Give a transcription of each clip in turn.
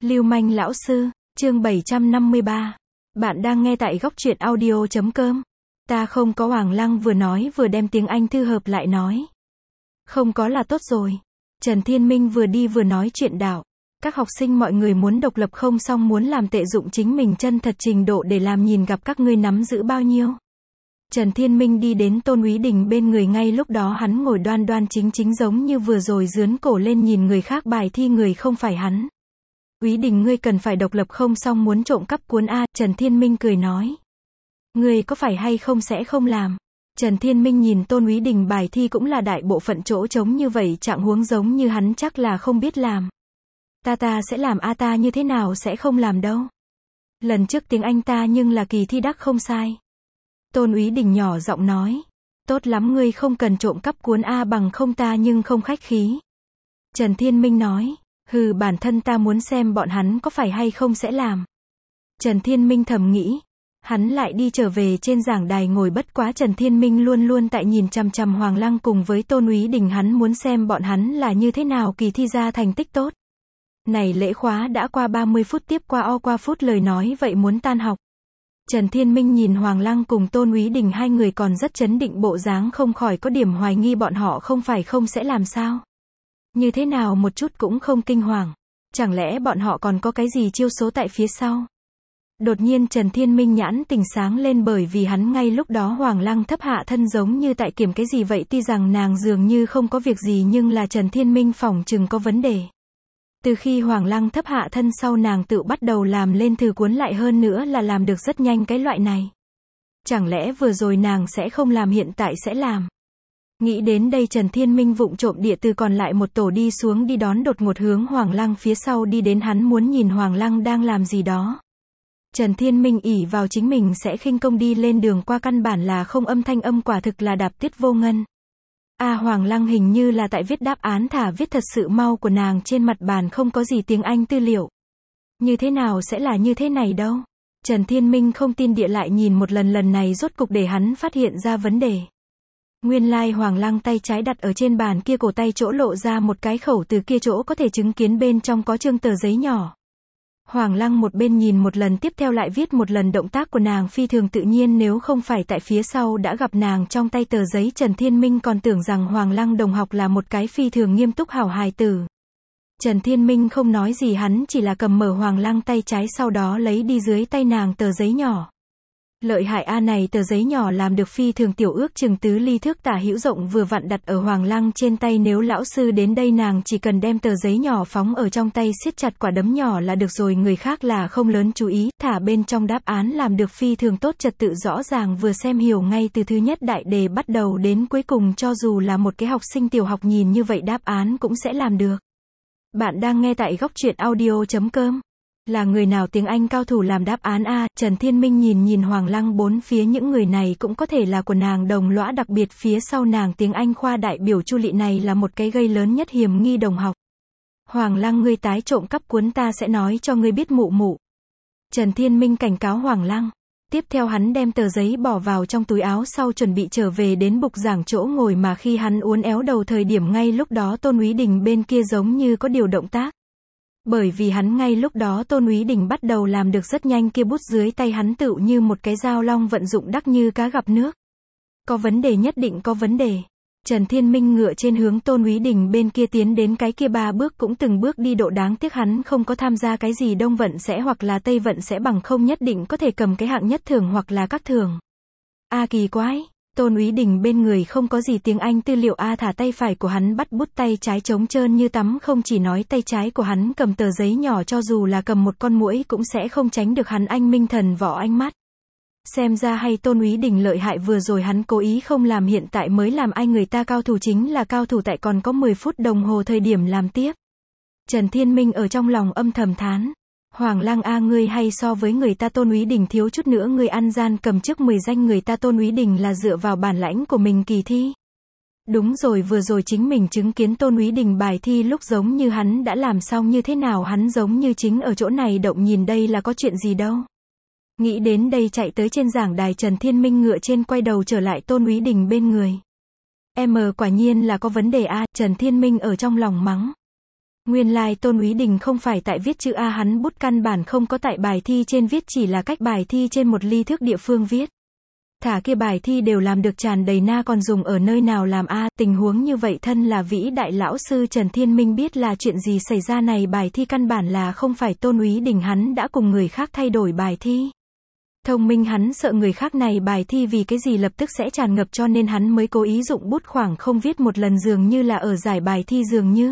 Lưu manh lão sư, chương 753. Bạn đang nghe tại góc truyện audio.com. Ta không có. Hoàng Lăng vừa nói vừa đem tiếng Anh thư hợp lại nói. Không có là tốt rồi. Trần Thiên Minh vừa đi vừa nói chuyện đạo. Các học sinh mọi người muốn độc lập không xong muốn làm tệ dụng chính mình chân thật trình độ để làm nhìn gặp các ngươi nắm giữ bao nhiêu. Trần Thiên Minh đi đến Tôn Úy Đình bên người, ngay lúc đó hắn ngồi đoan đoan chính chính giống như vừa rồi dướn cổ lên nhìn người khác bài thi, người không phải hắn. Úy Đình, ngươi cần phải độc lập không xong muốn trộm cắp cuốn A. Trần Thiên Minh cười nói. Ngươi có phải hay không sẽ không làm. Trần Thiên Minh nhìn Tôn Úy Đình bài thi cũng là đại bộ phận chỗ trống như vậy, trạng huống giống như hắn chắc là không biết làm. Ta sẽ làm A, ta như thế nào sẽ không làm đâu. Lần trước tiếng Anh ta nhưng là kỳ thi đắc không sai. Tôn Úy Đình nhỏ giọng nói. Tốt lắm, ngươi không cần trộm cắp cuốn A bằng không ta nhưng không khách khí. Trần Thiên Minh nói. Hừ, bản thân ta muốn xem bọn hắn có phải hay không sẽ làm. Trần Thiên Minh thầm nghĩ. Hắn lại đi trở về trên giảng đài ngồi, bất quá Trần Thiên Minh luôn luôn tại nhìn chằm chằm Hoàng Lăng cùng với Tôn Úy Đình, hắn muốn xem bọn hắn là như thế nào kỳ thi ra thành tích tốt. Này lễ khóa đã qua 30 phút, tiếp qua phút lời nói vậy muốn tan học. Trần Thiên Minh nhìn Hoàng Lăng cùng Tôn Úy Đình hai người còn rất chấn định bộ dáng, không khỏi có điểm hoài nghi bọn họ không phải không sẽ làm sao. Như thế nào một chút cũng không kinh hoàng. Chẳng lẽ bọn họ còn có cái gì chiêu số tại phía sau? Đột nhiên Trần Thiên Minh nhãn tình sáng lên, bởi vì hắn ngay lúc đó Hoàng Lăng thấp hạ thân giống như tại kiểm cái gì vậy, tuy rằng nàng dường như không có việc gì nhưng là Trần Thiên Minh phỏng chừng có vấn đề. Từ khi Hoàng Lăng thấp hạ thân sau nàng tự bắt đầu làm lên thư cuốn, lại hơn nữa là làm được rất nhanh cái loại này. Chẳng lẽ vừa rồi nàng sẽ không làm hiện tại sẽ làm? Nghĩ đến đây Trần Thiên Minh vụng trộm địa từ còn lại một tổ đi xuống, đi đón đột ngột hướng Hoàng Lăng phía sau đi đến, hắn muốn nhìn Hoàng Lăng đang làm gì đó. Trần Thiên Minh ỷ vào chính mình sẽ khinh công đi lên đường qua, căn bản là không âm thanh âm, quả thực là đạp tiết vô ngân. Hoàng Lăng hình như là tại viết đáp án, thả viết thật sự mau của nàng trên mặt bàn không có gì tiếng Anh tư liệu. Như thế nào sẽ là như thế này đâu. Trần Thiên Minh không tin địa lại nhìn một lần này rốt cục để hắn phát hiện ra vấn đề. Nguyên lai Hoàng Lăng tay trái đặt ở trên bàn kia, cổ tay chỗ lộ ra một cái khẩu, từ kia chỗ có thể chứng kiến bên trong có trương tờ giấy nhỏ. Hoàng Lăng một bên nhìn một lần tiếp theo lại viết một lần, động tác của nàng phi thường tự nhiên, nếu không phải tại phía sau đã gặp nàng trong tay tờ giấy, Trần Thiên Minh còn tưởng rằng Hoàng Lăng đồng học là một cái phi thường nghiêm túc hảo hài tử. Trần Thiên Minh không nói gì, hắn chỉ là cầm mở Hoàng Lăng tay trái, sau đó lấy đi dưới tay nàng tờ giấy nhỏ. Lợi hại này tờ giấy nhỏ làm được phi thường tiểu, ước chừng tứ ly thước tả hữu rộng, vừa vặn đặt ở Hoàng Lăng trên tay, nếu lão sư đến đây nàng chỉ cần đem tờ giấy nhỏ phóng ở trong tay, siết chặt quả đấm nhỏ là được rồi, người khác là không lớn chú ý, thả bên trong đáp án làm được phi thường tốt, trật tự rõ ràng, vừa xem hiểu ngay từ thứ nhất đại đề bắt đầu đến cuối cùng, cho dù là một cái học sinh tiểu học nhìn như vậy đáp án cũng sẽ làm được. Bạn đang nghe tại góc truyện audio.com. Là người nào tiếng Anh cao thủ làm đáp án A? Trần Thiên Minh nhìn Hoàng Lăng, bốn phía những người này cũng có thể là của nàng đồng lõa, đặc biệt phía sau nàng tiếng Anh khoa đại biểu Chu Lị này là một cái gây lớn nhất hiểm nghi đồng học. Hoàng Lăng, ngươi tái trộm cắp cuốn ta sẽ nói cho ngươi biết mụ mụ. Trần Thiên Minh cảnh cáo Hoàng Lăng. Tiếp theo hắn đem tờ giấy bỏ vào trong túi áo sau chuẩn bị trở về đến bục giảng chỗ ngồi, mà khi hắn uốn éo đầu thời điểm, ngay lúc đó Tôn Úy Đình bên kia giống như có điều động tác. Bởi vì hắn ngay lúc đó Tôn Úy Đình bắt đầu làm được rất nhanh, kia bút dưới tay hắn tựu như một cái dao long vận dụng đắc như cá gặp nước. Có vấn đề, nhất định có vấn đề. Trần Thiên Minh ngựa trên hướng Tôn Úy Đình bên kia tiến đến, cái kia 3 bước cũng từng bước đi độ, đáng tiếc hắn không có tham gia cái gì Đông vận sẽ hoặc là Tây vận sẽ, bằng không nhất định có thể cầm cái hạng nhất thường hoặc là các thường. Kỳ quái. Tôn Úy Đình bên người không có gì tiếng Anh tư liệu. Thả tay phải của hắn bắt bút, tay trái trống trơn như tắm, không chỉ nói tay trái của hắn cầm tờ giấy nhỏ, cho dù là cầm một con muỗi cũng sẽ không tránh được hắn anh minh thần võ ánh mắt. Xem ra hay Tôn Úy Đình lợi hại, vừa rồi hắn cố ý không làm, hiện tại mới làm, ai người ta cao thủ chính là cao thủ, tại còn có 10 phút đồng hồ thời điểm làm tiếp. Trần Thiên Minh ở trong lòng âm thầm thán. Hoàng Lăng ngươi hay so với người ta Tôn Úy Đình thiếu chút nữa ngươi ăn gian cầm trước 10 danh, người ta Tôn Úy Đình là dựa vào bản lãnh của mình kỳ thi. Đúng rồi, vừa rồi chính mình chứng kiến Tôn Úy Đình bài thi lúc giống như hắn đã làm xong như thế nào, hắn giống như chính ở chỗ này động nhìn, đây là có chuyện gì đâu. Nghĩ đến đây chạy tới trên giảng đài, Trần Thiên Minh ngựa trên quay đầu trở lại Tôn Úy Đình bên người. Quả nhiên là có vấn đề Trần Thiên Minh ở trong lòng mắng. Nguyên lai Tôn Úy Đình không phải tại viết chữ A, hắn bút căn bản không có tại bài thi trên viết, chỉ là cách bài thi trên một ly thước địa phương viết. Thả kia bài thi đều làm được tràn đầy na, còn dùng ở nơi nào làm A, tình huống như vậy thân là vĩ đại lão sư Trần Thiên Minh biết là chuyện gì xảy ra, này bài thi căn bản là không phải Tôn Úy Đình hắn đã cùng người khác thay đổi bài thi. Thông minh hắn sợ người khác này bài thi vì cái gì lập tức sẽ tràn ngập, cho nên hắn mới cố ý dụng bút khoảng không viết một lần, dường như là ở giải bài thi dường như.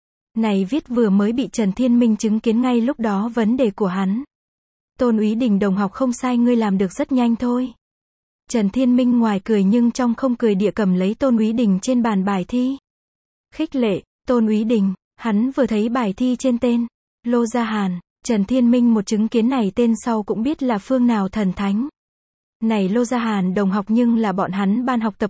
Này viết vừa mới bị Trần Thiên Minh chứng kiến ngay lúc đó vấn đề của hắn. Tôn Úy Đình đồng học không sai, ngươi làm được rất nhanh thôi. Trần Thiên Minh ngoài cười nhưng trong không cười địa cầm lấy Tôn Úy Đình trên bàn bài thi. Khích lệ, Tôn Úy Đình, hắn vừa thấy bài thi trên tên Lô Gia Hàn, Trần Thiên Minh một chứng kiến này tên sau cũng biết là phương nào thần thánh. Này Lô Gia Hàn đồng học nhưng là bọn hắn ban học tập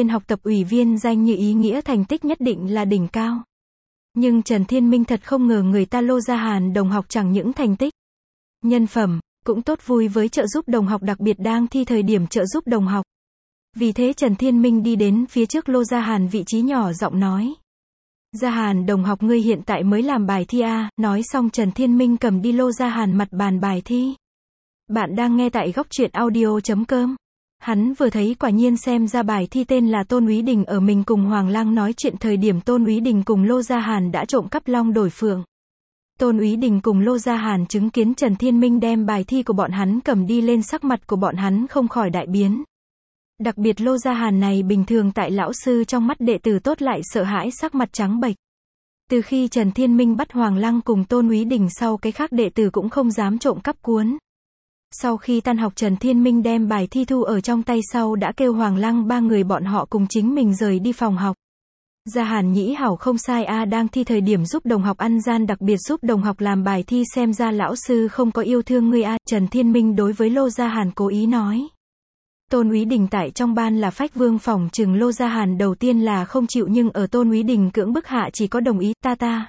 ủy viên danh như ý nghĩa, thành tích nhất định là đỉnh cao. Nhưng Trần Thiên Minh thật không ngờ người ta Lô Gia Hàn đồng học chẳng những thành tích, nhân phẩm, cũng tốt, vui với trợ giúp đồng học, đặc biệt đang thi thời điểm trợ giúp đồng học. Vì thế Trần Thiên Minh đi đến phía trước Lô Gia Hàn vị trí nhỏ giọng nói. Gia Hàn đồng học, ngươi hiện tại mới làm bài thi A. Nói xong Trần Thiên Minh cầm đi Lô Gia Hàn mặt bàn bài thi. Bạn đang nghe tại góc truyện audio.com. Hắn vừa thấy quả nhiên xem ra bài thi tên là Tôn Úy Đình. Ở mình cùng Hoàng Lăng nói chuyện thời điểm Tôn Úy Đình cùng Lô Gia Hàn đã trộm cắp long đổi phượng. Tôn Úy Đình cùng Lô Gia Hàn chứng kiến Trần Thiên Minh đem bài thi của bọn hắn cầm đi lên, sắc mặt của bọn hắn không khỏi đại biến. Đặc biệt Lô Gia Hàn này bình thường tại lão sư trong mắt đệ tử tốt lại sợ hãi, sắc mặt trắng bệch. Từ khi Trần Thiên Minh bắt Hoàng Lăng cùng Tôn Úy Đình sau, cái khác đệ tử cũng không dám trộm cắp cuốn. Sau khi tan học Trần Thiên Minh đem bài thi thu ở trong tay sau đã kêu Hoàng Lăng ba người bọn họ cùng chính mình rời đi phòng học. Gia Hàn nhĩ hảo không sai A, đang thi thời điểm giúp đồng học ăn gian, đặc biệt giúp đồng học làm bài thi, xem ra lão sư không có yêu thương ngươi A. Trần Thiên Minh đối với Lô Gia Hàn cố ý nói. Tôn Úy Đình tại trong ban là phách vương, phòng chừng Lô Gia Hàn đầu tiên là không chịu, nhưng ở Tôn Úy Đình cưỡng bức hạ chỉ có đồng ý. Ta.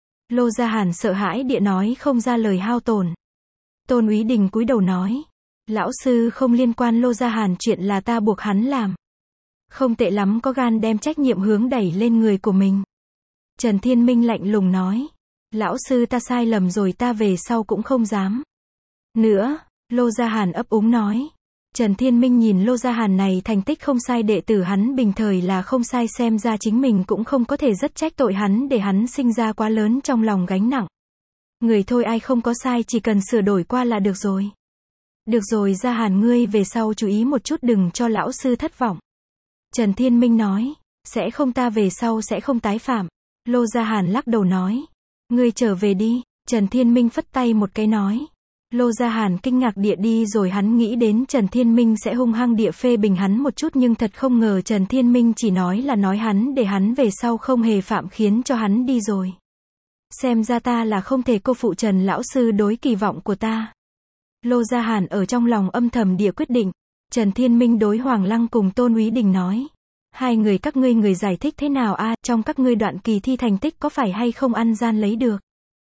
Lô Gia Hàn sợ hãi địa nói không ra lời hao tổn. Tôn Úy Đình cúi đầu nói. Lão sư không liên quan, Lô Gia Hàn chuyện là ta buộc hắn làm. Không tệ lắm, có gan đem trách nhiệm hướng đẩy lên người của mình. Trần Thiên Minh lạnh lùng nói. Lão sư ta sai lầm rồi, ta về sau cũng không dám nữa. Lô Gia Hàn ấp úng nói. Trần Thiên Minh nhìn Lô Gia Hàn này thành tích không sai, đệ tử hắn bình thời là không sai, xem ra chính mình cũng không có thể rất trách tội hắn, để hắn sinh ra quá lớn trong lòng gánh nặng. Người thôi, ai không có sai, chỉ cần sửa đổi qua là được rồi. Được rồi Gia Hàn, ngươi về sau chú ý một chút, đừng cho lão sư thất vọng. Trần Thiên Minh nói. Sẽ không, ta về sau sẽ không tái phạm. Lô Gia Hàn lắc đầu nói. Ngươi trở về đi. Trần Thiên Minh phất tay một cái nói. Lô Gia Hàn kinh ngạc địa đi rồi, hắn nghĩ đến Trần Thiên Minh sẽ hung hăng địa phê bình hắn một chút, nhưng thật không ngờ Trần Thiên Minh chỉ nói là nói hắn để hắn về sau không hề phạm, khiến cho hắn đi rồi. Xem ra ta là không thể cô phụ Trần lão sư đối kỳ vọng của ta. Lô Gia Hàn ở trong lòng âm thầm địa quyết định. Trần Thiên Minh đối Hoàng Lăng cùng Tôn Úy Đình nói. Hai người các ngươi người giải thích thế nào A, trong các ngươi đoạn kỳ thi thành tích có phải hay không ăn gian lấy được?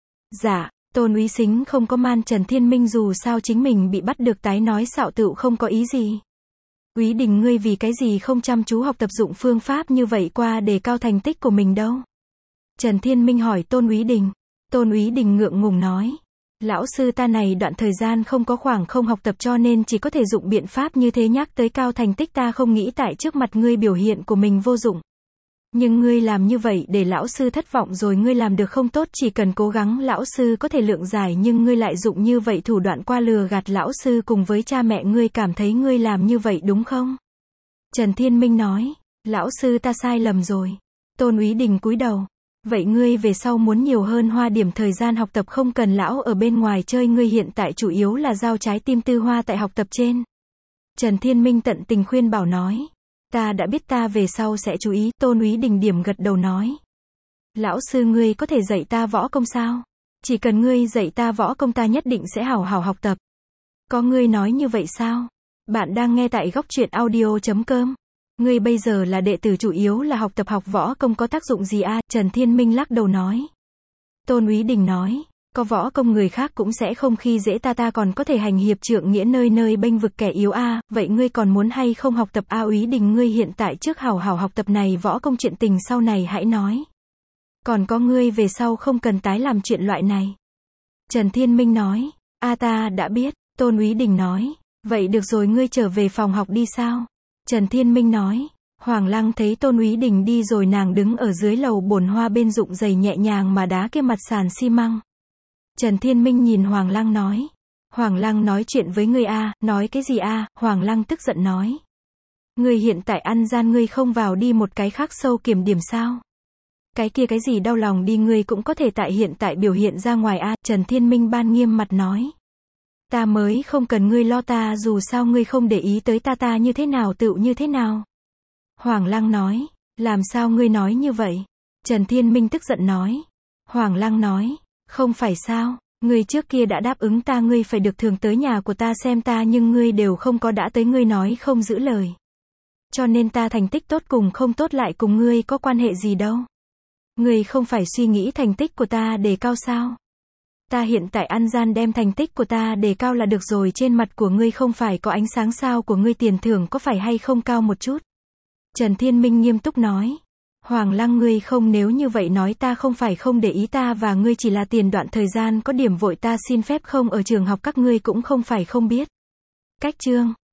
Dạ. Tôn Úy Xính không có man Trần Thiên Minh, dù sao chính mình bị bắt được tái nói xạo tựu không có ý gì. Úy Đình, ngươi vì cái gì không chăm chú học tập, dụng phương pháp như vậy qua đề cao thành tích của mình đâu? Trần Thiên Minh hỏi Tôn Úy Đình. Tôn Úy Đình ngượng ngùng nói. Lão sư ta này đoạn thời gian không có khoảng không học tập, cho nên chỉ có thể dụng biện pháp như thế, nhắc tới cao thành tích ta không nghĩ tại trước mặt ngươi biểu hiện của mình vô dụng. Nhưng ngươi làm như vậy để lão sư thất vọng rồi, ngươi làm được không tốt, chỉ cần cố gắng lão sư có thể lượng giải, nhưng ngươi lại dụng như vậy thủ đoạn qua lừa gạt lão sư cùng với cha mẹ, ngươi cảm thấy ngươi làm như vậy đúng không? Trần Thiên Minh nói. Lão sư ta sai lầm rồi. Tôn Úy Đình cúi đầu. Vậy ngươi về sau muốn nhiều hơn hoa điểm thời gian học tập, không cần lão ở bên ngoài chơi, ngươi hiện tại chủ yếu là giao trái tim tư hoa tại học tập trên. Trần Thiên Minh tận tình khuyên bảo nói. Ta đã biết, ta về sau sẽ chú ý. Tôn Úy Đình điểm gật đầu nói. Lão sư, ngươi có thể dạy ta võ công sao? Chỉ cần ngươi dạy ta võ công, ta nhất định sẽ hảo hảo học tập. Có ngươi nói như vậy sao? Bạn đang nghe tại góc truyện audio.com. Ngươi bây giờ là đệ tử, chủ yếu là học tập, học võ công có tác dụng gì A? Trần Thiên Minh lắc đầu nói. Tôn Úy Đình nói. Có võ công người khác cũng sẽ không khi dễ ta, ta còn có thể hành hiệp trượng nghĩa, nơi nơi bênh vực kẻ yếu A. Vậy ngươi còn muốn hay không học tập A? Úy Đình, ngươi hiện tại trước hảo hảo học tập này võ công, chuyện tình sau này hãy nói. Còn có ngươi về sau không cần tái làm chuyện loại này. Trần Thiên Minh nói, ta đã biết, Tôn Úy Đình nói, vậy được rồi ngươi trở về phòng học đi sao? Trần Thiên Minh nói, Hoàng Lăng thấy Tôn Úy Đình đi rồi nàng đứng ở dưới lầu bồn hoa bên rụng giày nhẹ nhàng mà đá cái mặt sàn xi măng. Trần Thiên Minh nhìn Hoàng Lăng nói, Hoàng Lăng nói chuyện với ngươi nói cái gì Hoàng Lăng tức giận nói. Ngươi hiện tại ăn gian ngươi không vào đi một cái khác sâu kiểm điểm sao? Cái kia cái gì đau lòng đi ngươi cũng có thể tại hiện tại biểu hiện ra ngoài Trần Thiên Minh ban nghiêm mặt nói. Ta mới không cần ngươi lo ta dù sao ngươi không để ý tới ta như thế nào tựu như thế nào. Hoàng Lăng nói, làm sao ngươi nói như vậy? Trần Thiên Minh tức giận nói. Hoàng Lăng nói, không phải sao, ngươi trước kia đã đáp ứng ta ngươi phải được thường tới nhà của ta xem ta nhưng ngươi đều không có đã tới ngươi nói không giữ lời. Cho nên ta thành tích tốt cùng không tốt lại cùng ngươi có quan hệ gì đâu. Ngươi không phải suy nghĩ thành tích của ta đề cao sao? Ta hiện tại ăn gian đem thành tích của ta đề cao là được rồi trên mặt của ngươi không phải có ánh sáng sao của ngươi tiền thưởng có phải hay không cao một chút? Trần Thiên Minh nghiêm túc nói. Hoàng Lăng ngươi không nếu như vậy nói ta không phải không để ý ta và ngươi chỉ là tiền đoạn thời gian có điểm vội ta xin phép không ở trường học các ngươi cũng không phải không biết. Cách chương